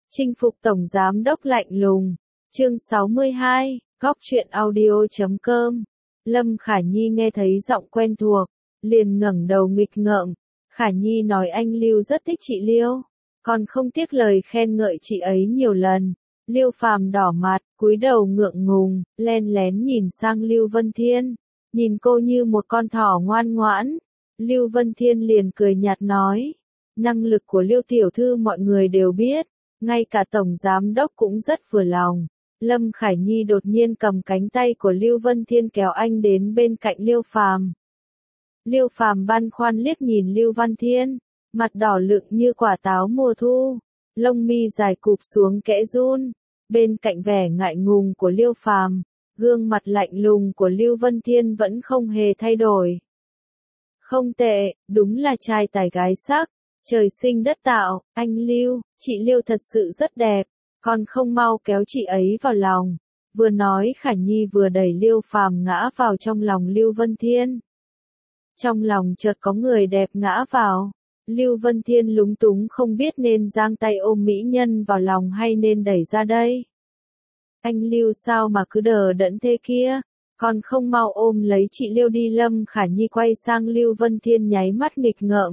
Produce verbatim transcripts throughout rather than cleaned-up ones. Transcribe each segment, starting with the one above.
Chinh phục tổng giám đốc lạnh lùng. Chương sáu mươi hai, góc truyện audio chấm com. Lâm Khả Nhi nghe thấy giọng quen thuộc, liền ngẩng đầu nghịch ngợm. Khả Nhi nói anh Lưu rất thích chị Liêu, còn không tiếc lời khen ngợi chị ấy nhiều lần. Liêu Phàm đỏ mặt, cúi đầu ngượng ngùng, len lén nhìn sang Lưu Vân Thiên, nhìn cô như một con thỏ ngoan ngoãn. Lưu Vân Thiên liền cười nhạt nói, năng lực của Liêu tiểu thư mọi người đều biết, ngay cả tổng giám đốc cũng rất vừa lòng. Lâm Khải Nhi đột nhiên cầm cánh tay của Lưu Vân Thiên kéo anh đến bên cạnh Liêu Phàm. Liêu Phàm băn khoăn liếc nhìn Lưu Văn Thiên, mặt đỏ lựng như quả táo mùa thu, lông mi dài cụp xuống kẽ run. Bên cạnh vẻ ngại ngùng của Liêu Phàm, gương mặt lạnh lùng của Lưu Vân Thiên vẫn không hề thay đổi. Không tệ, đúng là trai tài gái sắc, trời sinh đất tạo, anh Lưu, chị Liêu thật sự rất đẹp, còn không mau kéo chị ấy vào lòng. Vừa nói Khả Nhi vừa đẩy Liêu Phàm ngã vào trong lòng Lưu Vân Thiên. Trong lòng chợt có người đẹp ngã vào. Lưu Vân Thiên lúng túng không biết nên giang tay ôm mỹ nhân vào lòng hay nên đẩy ra đây. Anh Lưu sao mà cứ đờ đẫn thế kia, còn không mau ôm lấy chị Liêu đi. Lâm Khả Nhi quay sang Lưu Vân Thiên nháy mắt nghịch ngợm.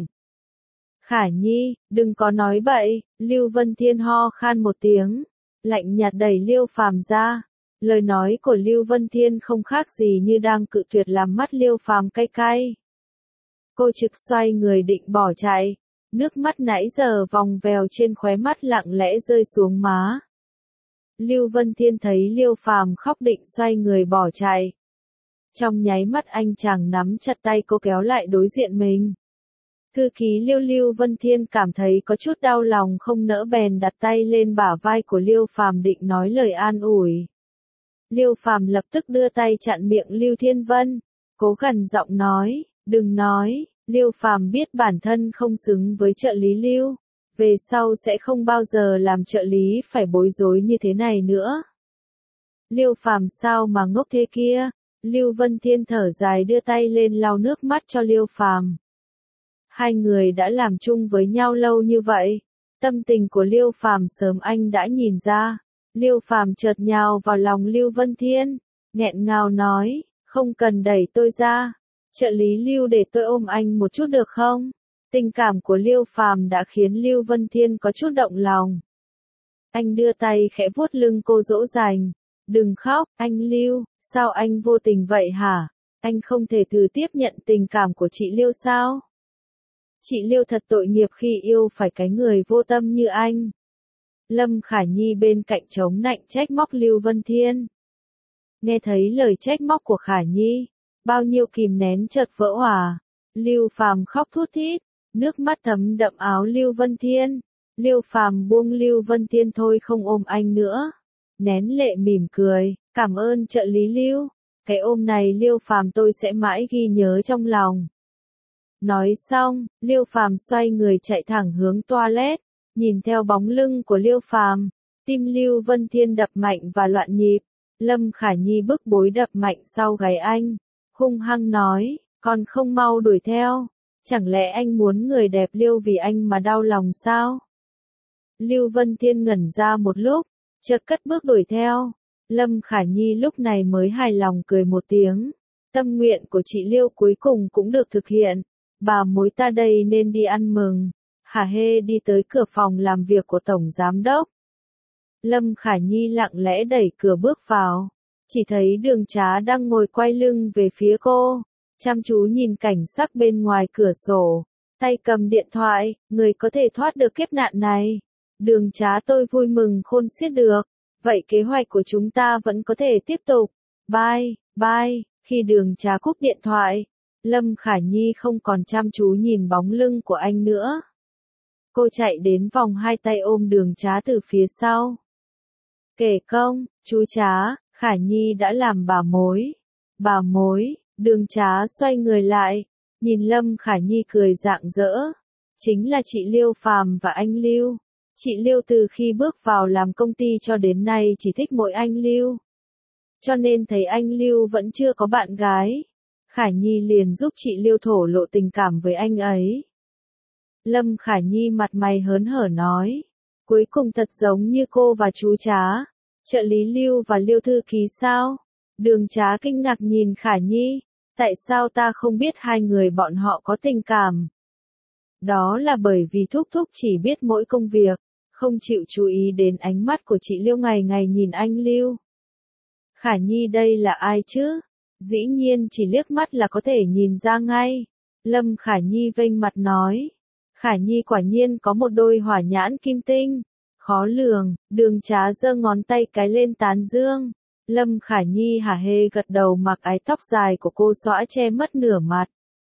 Khả Nhi, đừng có nói bậy. Lưu Vân Thiên ho khan một tiếng, lạnh nhạt đẩy Liêu Phàm ra. Lời nói của Lưu Vân Thiên không khác gì như đang cự tuyệt, làm mắt Liêu Phàm cay cay. Cô trực xoay người định bỏ chạy, nước mắt nãy giờ vòng vèo trên khóe mắt lặng lẽ rơi xuống má. Lưu Vân Thiên thấy Liêu Phàm khóc định xoay người bỏ chạy. Trong nháy mắt anh chàng nắm chặt tay cô kéo lại đối diện mình. Thư ký Liêu Lưu Vân Thiên cảm thấy có chút đau lòng không nỡ bèn đặt tay lên bả vai của Liêu Phàm định nói lời an ủi. Liêu Phàm lập tức đưa tay chặn miệng Lưu Thiên Vân, cố gần giọng nói, đừng nói. Liêu Phàm biết bản thân không xứng với trợ lý Lưu, về sau sẽ không bao giờ làm trợ lý phải bối rối như thế này nữa. Liêu Phàm sao mà ngốc thế kia? Lưu Vân Thiên thở dài đưa tay lên lau nước mắt cho Liêu Phàm. Hai người đã làm chung với nhau lâu như vậy, tâm tình của Liêu Phàm sớm anh đã nhìn ra. Liêu Phàm chợt nhào vào lòng Lưu Vân Thiên, nghẹn ngào nói, không cần đẩy tôi ra, trợ lý Lưu để tôi ôm anh một chút được không? Tình cảm của Liêu Phàm đã khiến Lưu Vân Thiên có chút động lòng. Anh đưa tay khẽ vuốt lưng cô dỗ dành, đừng khóc, anh Lưu, sao anh vô tình vậy hả? Anh không thể từ tiếp nhận tình cảm của chị Liêu sao? Chị Liêu thật tội nghiệp khi yêu phải cái người vô tâm như anh. Lâm Khả Nhi bên cạnh chống nạnh trách móc Lưu Vân Thiên. Nghe thấy lời trách móc của Khả Nhi, bao nhiêu kìm nén chợt vỡ òa. Lưu Phàm khóc thút thít, nước mắt thấm đậm áo Lưu Vân Thiên. Liêu Phàm buông Lưu Vân Thiên thôi không ôm anh nữa, nén lệ mỉm cười, cảm ơn trợ lý Lưu, cái ôm này Liêu Phàm tôi sẽ mãi ghi nhớ trong lòng. Nói xong, Liêu Phàm xoay người chạy thẳng hướng toilet, nhìn theo bóng lưng của Liêu Phàm, tim Lưu Vân Thiên đập mạnh và loạn nhịp. Lâm Khả Nhi bức bối đập mạnh sau gáy anh, hung hăng nói, còn không mau đuổi theo, chẳng lẽ anh muốn người đẹp Liêu vì anh mà đau lòng sao? Lưu Vân Thiên ngẩn ra một lúc, chợt cất bước đuổi theo. Lâm Khả Nhi lúc này mới hài lòng cười một tiếng, tâm nguyện của chị Liêu cuối cùng cũng được thực hiện, bà mối ta đây nên đi ăn mừng. Hả hê đi tới cửa phòng làm việc của tổng giám đốc. Lâm Khả Nhi lặng lẽ đẩy cửa bước vào, chỉ thấy Đường Trá đang ngồi quay lưng về phía cô, chăm chú nhìn cảnh sắc bên ngoài cửa sổ, tay cầm điện thoại. Người có thể thoát được kiếp nạn này. Đường Trá tôi vui mừng khôn xiết được, vậy kế hoạch của chúng ta vẫn có thể tiếp tục. Bye, bye. Khi Đường Trá cúp điện thoại, Lâm Khả Nhi không còn chăm chú nhìn bóng lưng của anh nữa. Cô chạy đến vòng hai tay ôm Đường Trá từ phía sau. Kể công, chú Trá, Khả Nhi đã làm bà mối. Bà mối, Đường Trá xoay người lại, nhìn Lâm Khả Nhi cười rạng rỡ. Chính là chị Liêu Phàm và anh Lưu. Chị Liêu từ khi bước vào làm công ty cho đến nay chỉ thích mỗi anh Lưu. Cho nên thấy anh Lưu vẫn chưa có bạn gái, Khả Nhi liền giúp chị Liêu thổ lộ tình cảm với anh ấy. Lâm Khả Nhi mặt mày hớn hở nói, Cuối cùng thật giống như cô và chú Trá, trợ lý Lưu và Liêu thư ký sao? Đường Trá kinh ngạc nhìn Khả Nhi, tại sao ta không biết hai người bọn họ có tình cảm? Đó là bởi vì Thúc Thúc chỉ biết mỗi công việc, không chịu chú ý đến ánh mắt của chị Liêu ngày ngày nhìn anh Lưu. Khả Nhi đây là ai chứ? Dĩ nhiên chỉ liếc mắt là có thể nhìn ra ngay. Lâm Khả Nhi vênh mặt nói. Khả Nhi quả nhiên có một đôi hỏa nhãn kim tinh. Khó lường, Đường Trá giơ ngón tay cái lên tán dương. Lâm Khả Nhi hả hê gật đầu, mặc ái tóc dài của cô xõa che mất nửa mặt.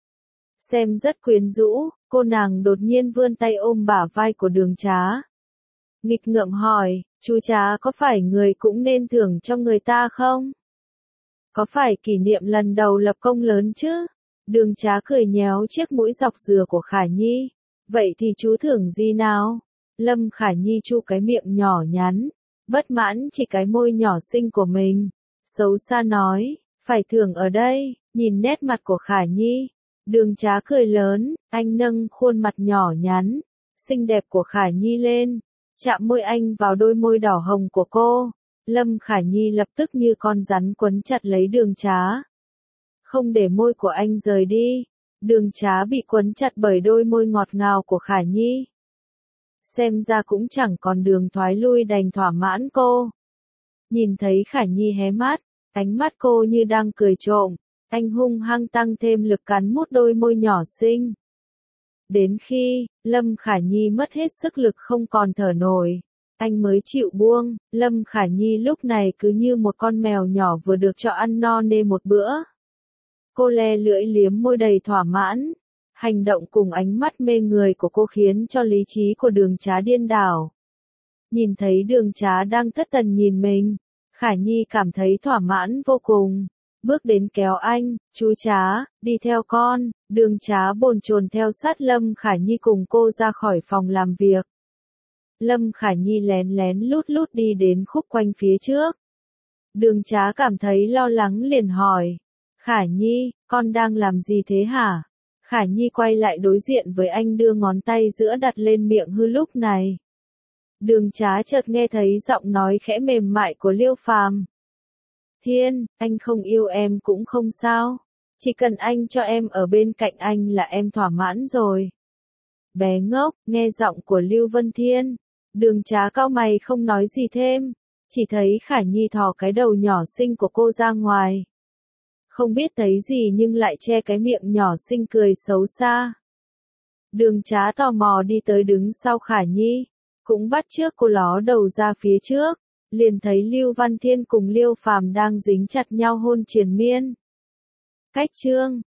Xem rất quyến rũ, cô nàng đột nhiên vươn tay ôm bả vai của Đường Trá. Nghịch ngợm hỏi, chú Trá có phải người cũng nên thưởng cho người ta không? Có phải kỷ niệm lần đầu lập công lớn chứ? Đường Trá cười nhéo chiếc mũi dọc dừa của Khả Nhi. Vậy thì chú thưởng gì nào? Lâm Khả Nhi chu cái miệng nhỏ nhắn, bất mãn chỉ cái môi nhỏ xinh của mình. Xấu xa nói, phải thưởng ở đây, nhìn nét mặt của Khả Nhi. Đường Trá cười lớn, anh nâng khuôn mặt nhỏ nhắn, xinh đẹp của Khả Nhi lên, chạm môi anh vào đôi môi đỏ hồng của cô. Lâm Khả Nhi lập tức như con rắn quấn chặt lấy Đường Trá, không để môi của anh rời đi. Đường Trá bị quấn chặt bởi đôi môi ngọt ngào của Khả Nhi. Xem ra cũng chẳng còn đường thoái lui, đành thỏa mãn cô. Nhìn thấy Khả Nhi hé mắt, ánh mắt cô như đang cười trộm, anh hung hăng tăng thêm lực cắn mút đôi môi nhỏ xinh. Đến khi, Lâm Khả Nhi mất hết sức lực không còn thở nổi, anh mới chịu buông. Lâm Khả Nhi lúc này cứ như một con mèo nhỏ vừa được cho ăn no nê một bữa. Cô le lưỡi liếm môi đầy thỏa mãn. Hành động cùng ánh mắt mê người của cô khiến cho lý trí của Đường Trá điên đảo. Nhìn thấy Đường Trá đang thất thần nhìn mình, Khả Nhi cảm thấy thỏa mãn vô cùng. Bước đến kéo anh, chú Trá, đi theo con. Đường Trá bồn chồn theo sát Lâm Khả Nhi cùng cô ra khỏi phòng làm việc. Lâm Khả Nhi lén lén lút lút đi đến khúc quanh phía trước. Đường Trá cảm thấy lo lắng liền hỏi, Khả Nhi, con đang làm gì thế hả? Khả Nhi quay lại đối diện với anh, đưa ngón tay giữa đặt lên miệng hư. Lúc này, Đường Trá chợt nghe thấy giọng nói khẽ mềm mại của Liêu Phàm. Thiên, anh không yêu em cũng không sao. Chỉ cần anh cho em ở bên cạnh anh là em thỏa mãn rồi. Bé ngốc, nghe giọng của Lưu Vân Thiên. Đường Trá cau mày không nói gì thêm. Chỉ thấy Khả Nhi thò cái đầu nhỏ xinh của cô ra ngoài. Không biết thấy gì nhưng lại che cái miệng nhỏ xinh cười xấu xa. Đường Trá tò mò đi tới đứng sau Khả Nhi, cũng bắt chước cô ló đầu ra phía trước, liền thấy Lưu Văn Thiên cùng Liêu Phàm đang dính chặt nhau hôn triền miên. Cách chương